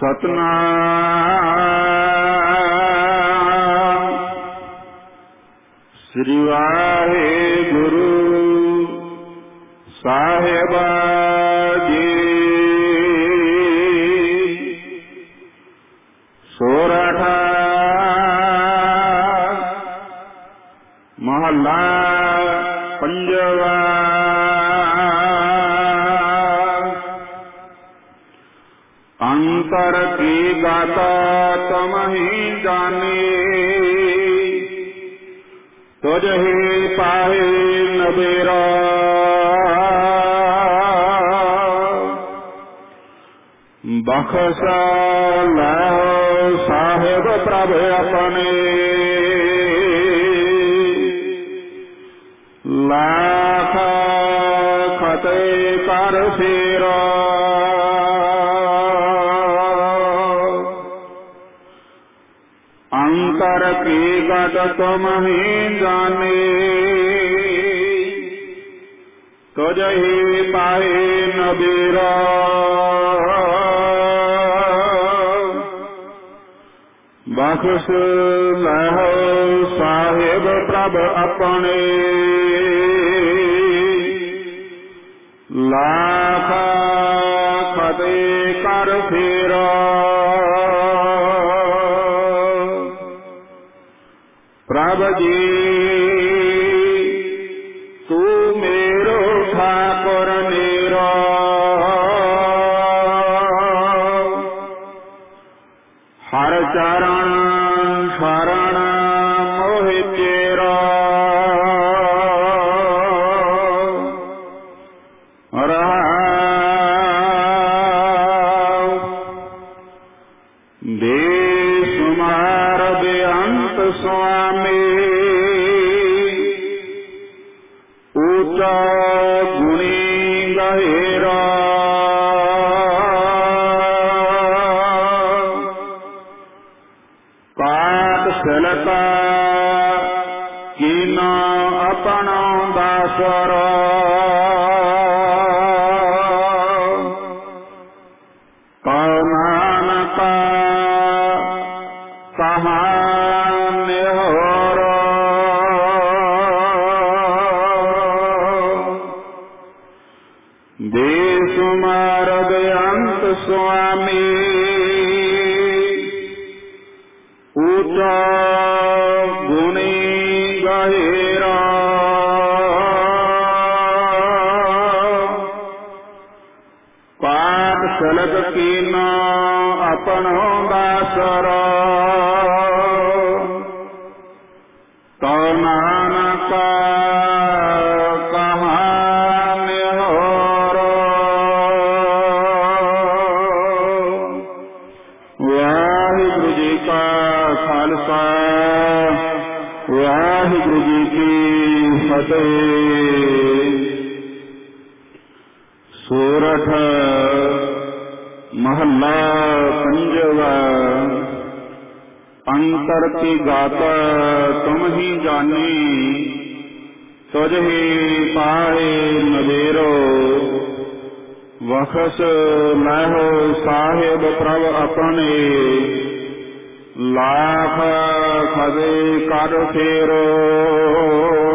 ਸਤਨਾਮ ਸ੍ਰੀ ਵਾਹਿਗੁਰੂ ਸਾਹਿਬ ਜੀ। ਸੋਰਠ ਮਹੱਲਾ ਪੰਜਵਾ। ਅੰਤਰ ਕੀ ਗਾਤਾ ਤੁਮ ਹੀ ਜਾਨੀ, ਤੁਝ ਹੀ ਪਾਏ ਨਬੇਰਾ। ਬਖਸ਼ ਲਓ ਸਾਹਿਬ ਪ੍ਰਭ ਆਪਣੇ, ਲਾਖ ਫਤਿਹ ਕਰ ਫੇਰਾ। ਅੰਤਰ ਕੀ ਗਤ ਤੁਮ ਹੀ ਜਾਨੀ, ਤੁਝ ਹੀ ਪਾਏ ਨਬੇਰਾ। ਬਖਸ਼ ਲਓ ਸਾਹਿਬ ਪ੍ਰਭ ਆਪਣੇ, ਲਾਖ ਫਤਿਹ ਕਰ ਫੇਰਾ। ਪ੍ਰਭ ਜੀ ਤੂੰ ਮੇਰੋ ਠਾਕੁਰ ਨੀਰਾ, ਹਰ ਚਰਨ ਸ਼ਰਨ ਮੋਹਿ ਤੇਰਾ। ਰਹਾਉ ਬੇਸ਼ੁਮਾਰ ਬੇਅੰਤ ਸੁਆਮੀ, ਊਚਾ ਗੁਣੀ ਗਹਿਰਾ। ਕਾਟ ਸਿਲਕਾ ਕੀਨਾ ਆਪਣਾ ਦਾਸਰਾ। ਕਉ ਨਾਨਕਾ ਕਹਾ ਨਿਹੋਰਾ। ਬੇਸ਼ੁਮਾਰ ਬੇਅੰਤ ਸੁਆਮੀ, ਊਚਾ ਗੁਣੀ ਗਹਿਰਾ। ਪਾਟ ਸਲਕ ਕੀਨਾ ਆਪਣੋ ਦਾਸਰਾ। ਕਉ ਨਾਨਕਾ ਕਹਾ ਨਿਹੋਰਾ। ਵਾਹਿਗੁਰੂ ਜੀ ਕਾ ਖਾਲਸਾ, ਵਾਹਿਗੁਰੂ ਜੀ ਕੀ ਫਤਿਹ। ਸੋਰਠ ਮਹੱਲਾ ਪੰਜਵਾ। ਅੰਤਰ ਕੀ ਗਾਤ ਤੁਮ ਹੀ ਜਾਨੀ, ਤੁਝ ਹੀ ਪਾਏ ਨਬੇਰੋ। ਬਖਸ਼ ਲਓ ਸਾਹਿਬ ਪ੍ਰਭ ਆਪਣੇ, ਲਾਖ ਫਤਿਹ ਕਰ ਫੇਰੋ।